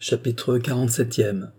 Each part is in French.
Chapitre 47e.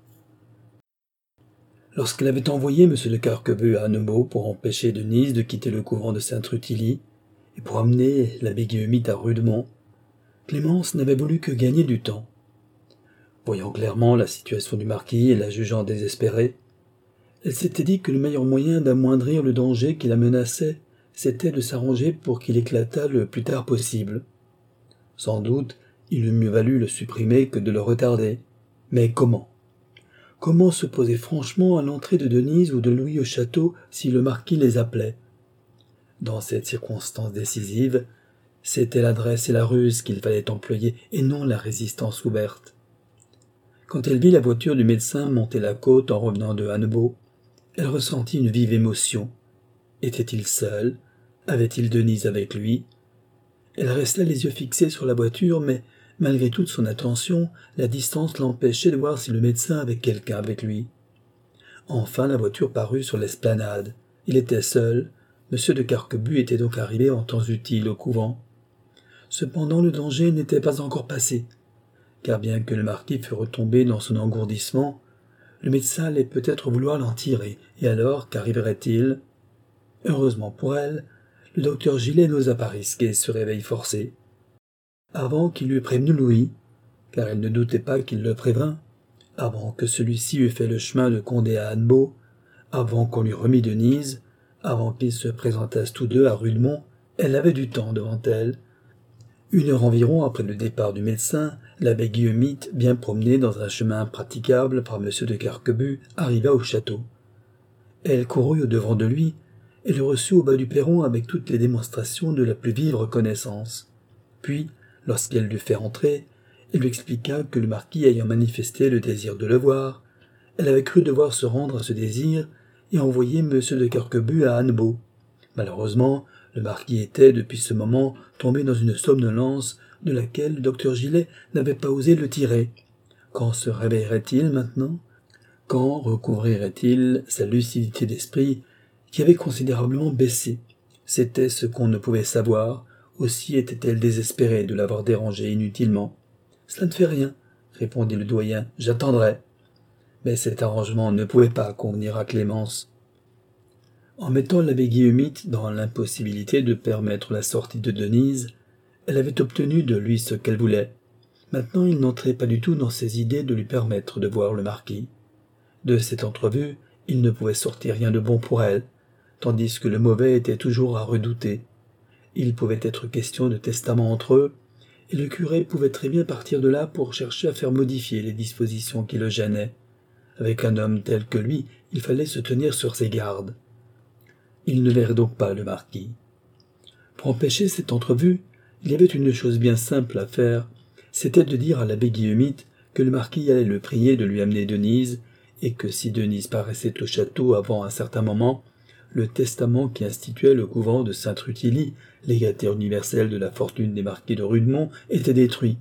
Lorsqu'elle avait envoyé M. de Carquebue à Annemaud pour empêcher Denise de quitter le couvent de Sainte-Rutilie et pour amener l'abbé Guillemite à Rudemont, Clémence n'avait voulu que gagner du temps. Voyant clairement la situation du marquis et la jugeant désespérée, elle s'était dit que le meilleur moyen d'amoindrir le danger qui la menaçait, c'était de s'arranger pour qu'il éclatât le plus tard possible. Sans doute, il eût mieux valu le supprimer que de le retarder. Mais comment ? Comment se poser franchement à l'entrée de Denise ou de Louis au château si le marquis les appelait ? Dans cette circonstance décisive, c'était l'adresse et la ruse qu'il fallait employer et non la résistance ouverte. Quand elle vit la voiture du médecin monter la côte en revenant de Annemaud, elle ressentit une vive émotion. Était-il seul ? Avait-il Denise avec lui ? Elle resta les yeux fixés sur la voiture, mais malgré toute son attention, la distance l'empêchait de voir si le médecin avait quelqu'un avec lui. Enfin, la voiture parut sur l'esplanade. Il était seul. M. de Carquebue était donc arrivé en temps utile au couvent. Cependant, le danger n'était pas encore passé, car bien que le marquis fût retombé dans son engourdissement, le médecin allait peut-être vouloir l'en tirer, et alors qu'arriverait-il ? Heureusement pour elle, le docteur Gillet n'osa pas risquer ce réveil forcé. Avant qu'il eût prévenu Louis, car elle ne doutait pas qu'il le prévint, avant que celui-ci eût fait le chemin de Condé à Annemaud, avant qu'on lui remît Denise, avant qu'ils se présentassent tous deux à Rudemont, elle avait du temps devant elle. 1 heure environ après le départ du médecin, l'abbé Guillemite, bien promené dans un chemin praticable par M. de Carquebue, arriva au château. Elle courut au-devant de lui et le reçut au bas du perron avec toutes les démonstrations de la plus vive reconnaissance. Puis, lorsqu'elle l'eut fait entrer, elle lui expliqua que le marquis ayant manifesté le désir de le voir, elle avait cru devoir se rendre à ce désir et envoyer M. de Carquebue à Annemaud. Malheureusement, le marquis était, depuis ce moment, tombé dans une somnolence de laquelle le docteur Gillet n'avait pas osé le tirer. Quand se réveillerait-il maintenant ? Quand recouvrirait-il sa lucidité d'esprit qui avait considérablement baissé ? C'était ce qu'on ne pouvait savoir, aussi était-elle désespérée de l'avoir dérangé inutilement. « Cela ne fait rien, » répondit le doyen, « j'attendrai. » Mais cet arrangement ne pouvait pas convenir à Clémence. En mettant l'abbé Guillemite dans l'impossibilité de permettre la sortie de Denise, elle avait obtenu de lui ce qu'elle voulait. Maintenant, il n'entrait pas du tout dans ses idées de lui permettre de voir le marquis. De cette entrevue, il ne pouvait sortir rien de bon pour elle, tandis que le mauvais était toujours à redouter. Il pouvait être question de testament entre eux, et le curé pouvait très bien partir de là pour chercher à faire modifier les dispositions qui le gênaient. Avec un homme tel que lui, il fallait se tenir sur ses gardes. Il ne verrait donc pas le marquis. Pour empêcher cette entrevue, il y avait une chose bien simple à faire, c'était de dire à l'abbé Guillemite que le marquis allait le prier de lui amener Denise, et que si Denise paraissait au château avant un certain moment, le testament qui instituait le couvent de Sainte-Rutilie, légataire universel de la fortune des marquis de Rudemont, était détruit.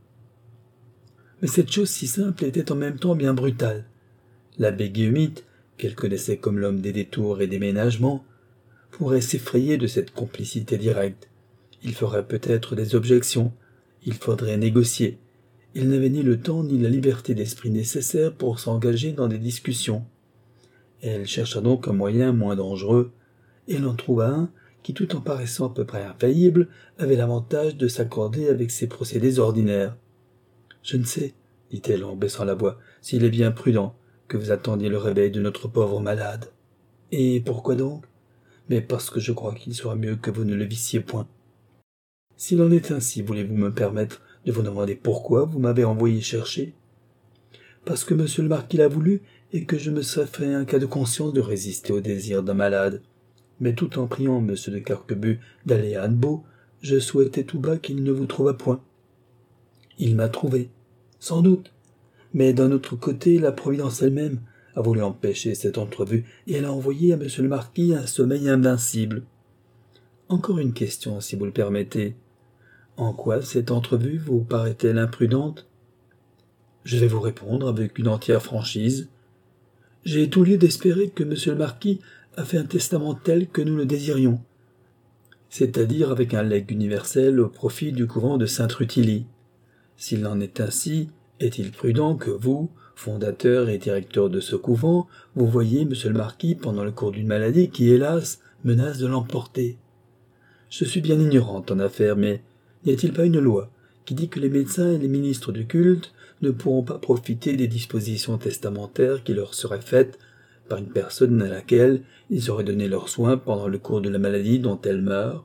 Mais cette chose si simple était en même temps bien brutale. L'abbé Guillemite, qu'elle connaissait comme l'homme des détours et des ménagements, pourrait s'effrayer de cette complicité directe. Il ferait peut-être des objections, il faudrait négocier. Il n'avait ni le temps ni la liberté d'esprit nécessaire pour s'engager dans des discussions. Elle chercha donc un moyen moins dangereux, et elle en trouva un qui, tout en paraissant à peu près infaillible, avait l'avantage de s'accorder avec ses procédés ordinaires. « Je ne sais, » dit-elle en baissant la voix, « s'il est bien prudent que vous attendiez le réveil de notre pauvre malade. »« Et pourquoi donc ? » ?»« Mais parce que je crois qu'il sera mieux que vous ne le vissiez point. »« S'il en est ainsi, voulez-vous me permettre de vous demander pourquoi vous m'avez envoyé chercher ? » ?»« Parce que monsieur le marquis l'a voulu et que je me serais fait un cas de conscience de résister au désir d'un malade. Mais tout en priant monsieur de Carquebue d'aller à Annemaud, je souhaitais tout bas qu'il ne vous trouvât point. Il m'a trouvé, sans doute, mais d'un autre côté, la Providence elle-même a voulu empêcher cette entrevue et elle a envoyé à monsieur le marquis un sommeil invincible. Encore une question, si vous le permettez. En quoi cette entrevue vous paraît-elle imprudente ? Je vais vous répondre avec une entière franchise. J'ai tout lieu d'espérer que monsieur le marquis a fait un testament tel que nous le désirions, c'est-à-dire avec un legs universel au profit du couvent de Sainte-Rutilie. S'il en est ainsi, Est-il prudent que vous, fondateur et directeur de ce couvent, vous voyiez, monsieur le marquis, pendant le cours d'une maladie qui, hélas, menace de l'emporter? Je suis bien ignorante en affaires, mais n'y a-t-il pas une loi qui dit que les médecins et les ministres du culte ne pourront pas profiter des dispositions testamentaires qui leur seraient faites par une personne à laquelle ils auraient donné leurs soins pendant le cours de la maladie dont elle meurt?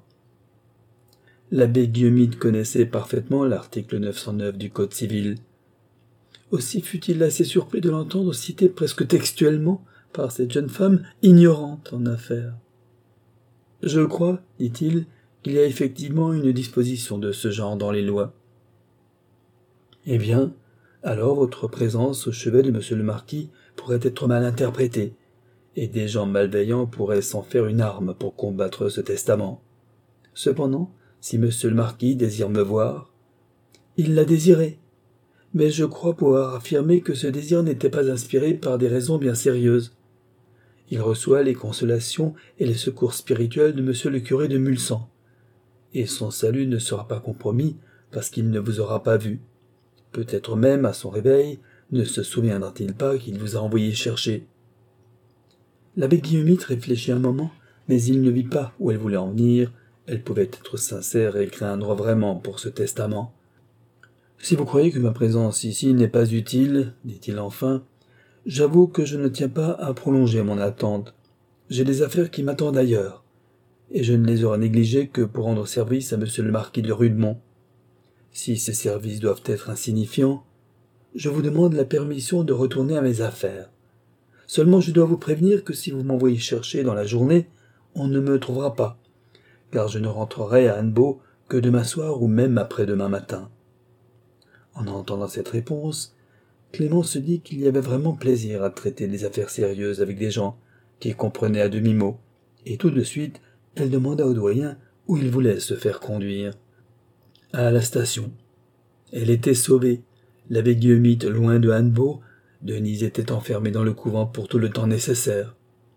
L'abbé Guiomide connaissait parfaitement l'article 909 du Code civil. Aussi fut-il assez surpris de l'entendre cité presque textuellement par cette jeune femme ignorante en affaires. « Je crois, dit-il, qu'il y a effectivement une disposition de ce genre dans les lois. »« Eh bien, alors votre présence au chevet de monsieur le marquis pourrait être mal interprétée, et des gens malveillants pourraient s'en faire une arme pour combattre ce testament. Cependant, si monsieur le marquis désire me voir, il l'a désiré, mais je crois pouvoir affirmer que ce désir n'était pas inspiré par des raisons bien sérieuses. Il reçoit les consolations et les secours spirituels de monsieur le curé de Mulsan, et son salut ne sera pas compromis parce qu'il ne vous aura pas vu. Peut-être même, à son réveil, ne se souviendra-t-il pas qu'il vous a envoyé chercher. » L'abbé Guiomide réfléchit un moment, mais il ne vit pas où elle voulait en venir. Elle pouvait être sincère et craindre vraiment pour ce testament. « Si vous croyez que ma présence ici n'est pas utile, dit-il enfin, j'avoue que je ne tiens pas à prolonger mon attente. J'ai des affaires qui m'attendent ailleurs, et je ne les aurai négligées que pour rendre service à monsieur le marquis de Rudemont. Si ces services doivent être insignifiants, je vous demande la permission de retourner à mes affaires. Seulement je dois vous prévenir que si vous m'envoyez chercher dans la journée, on ne me trouvera pas, car je ne rentrerai à Annebault que demain soir ou même après-demain matin. » En entendant cette réponse, Clémence se dit qu'il y avait vraiment plaisir à traiter des affaires sérieuses avec des gens qui comprenaient à demi-mot, et tout de suite, elle demanda au doyen où il voulait se faire conduire. À la station. Elle était sauvée. L'abbé Guiomide loin de Annebault, Denise était enfermée dans le couvent pour tout le temps nécessaire.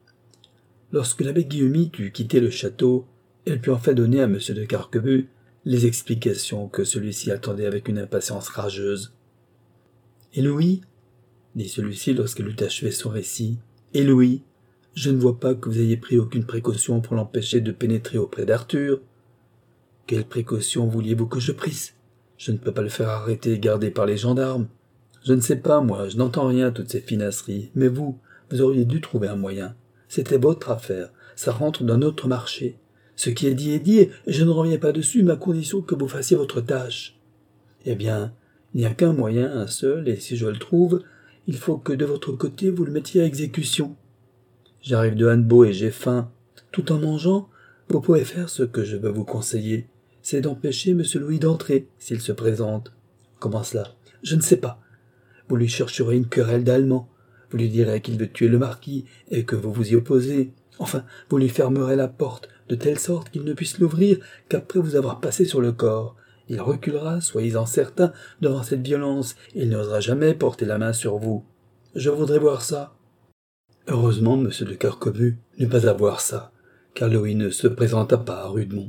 Lorsque l'abbé Guiomide eut quitté le château, elle put enfin donner à monsieur de Carquebue les explications que celui-ci attendait avec une impatience rageuse. « Et Louis » dit celui-ci lorsqu'elle eut achevé son récit. « Et Louis, je ne vois pas que vous ayez pris aucune précaution pour l'empêcher de pénétrer auprès d'Arthur. Quelle précaution vouliez-vous que je prisse? Je ne peux pas le faire arrêter et garder par les gendarmes. Je ne sais pas, moi, je n'entends rien, toutes ces finasseries. Mais vous auriez dû trouver un moyen. C'était votre affaire, ça rentre dans notre marché. Ce qui est dit, et je ne reviens pas dessus, mais à condition que vous fassiez votre tâche. Eh bien, il n'y a qu'un moyen, un seul, et si je le trouve, il faut que de votre côté vous le mettiez à exécution. J'arrive de Annebault et j'ai faim. Tout en mangeant, vous pouvez faire ce que je veux vous conseiller. C'est d'empêcher M. Louis d'entrer, s'il se présente. Comment cela? Je ne sais pas. Vous lui chercherez une querelle d'Allemand. Vous lui direz qu'il veut tuer le marquis et que vous vous y opposez. Enfin, vous lui fermerez la porte de telle sorte qu'il ne puisse l'ouvrir qu'après vous avoir passé sur le corps. Il reculera, soyez-en certain, devant cette violence, et il n'osera jamais porter la main sur vous. Je voudrais voir ça. » Heureusement, M. de Carquebue n'eut pas à voir ça, car Louis ne se présenta pas à Rudemont.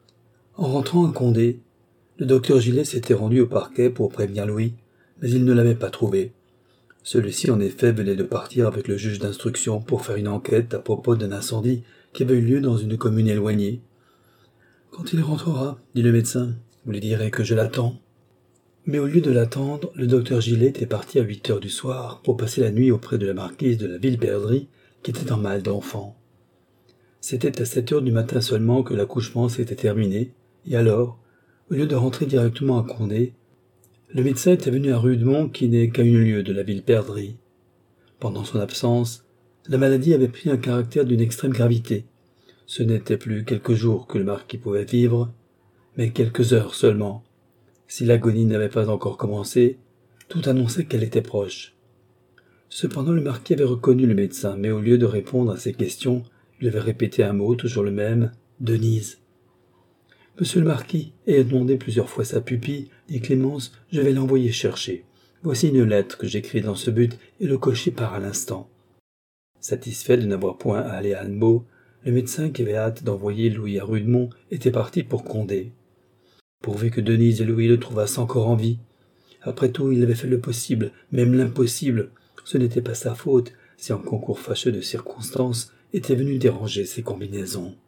En rentrant à Condé, le docteur Gillet s'était rendu au parquet pour prévenir Louis, mais il ne l'avait pas trouvé. Celui-ci, en effet, venait de partir avec le juge d'instruction pour faire une enquête à propos d'un incendie qui avait eu lieu dans une commune éloignée. « Quand il rentrera, dit le médecin, vous lui direz que je l'attends. » Mais au lieu de l'attendre, le docteur Gillet était parti à 8 heures du soir pour passer la nuit auprès de la marquise de la Villeperdrix, qui était en mal d'enfant. C'était à 7 heures du matin seulement que l'accouchement s'était terminé, et alors, au lieu de rentrer directement à Condé, le médecin était venu à Rudemont, qui n'est qu'à 1 lieue de la Villeperdrix. Pendant son absence, la maladie avait pris un caractère d'une extrême gravité. Ce n'était plus quelques jours que le marquis pouvait vivre, mais quelques heures seulement. Si l'agonie n'avait pas encore commencé, tout annonçait qu'elle était proche. Cependant, le marquis avait reconnu le médecin, mais au lieu de répondre à ses questions, il avait répété un mot, toujours le même, « Denise ». « Monsieur le marquis, ayant demandé plusieurs fois sa pupille, dit Clémence, je vais l'envoyer chercher. Voici une lettre que j'écris dans ce but, et le cocher part à l'instant. » Satisfait de n'avoir point à aller à Annebault, le médecin qui avait hâte d'envoyer Louis à Rudemont était parti pour Condé. Pourvu que Denise et Louis le trouvassent encore en vie. Après tout, il avait fait le possible, même l'impossible. Ce n'était pas sa faute si un concours fâcheux de circonstances était venu déranger ses combinaisons.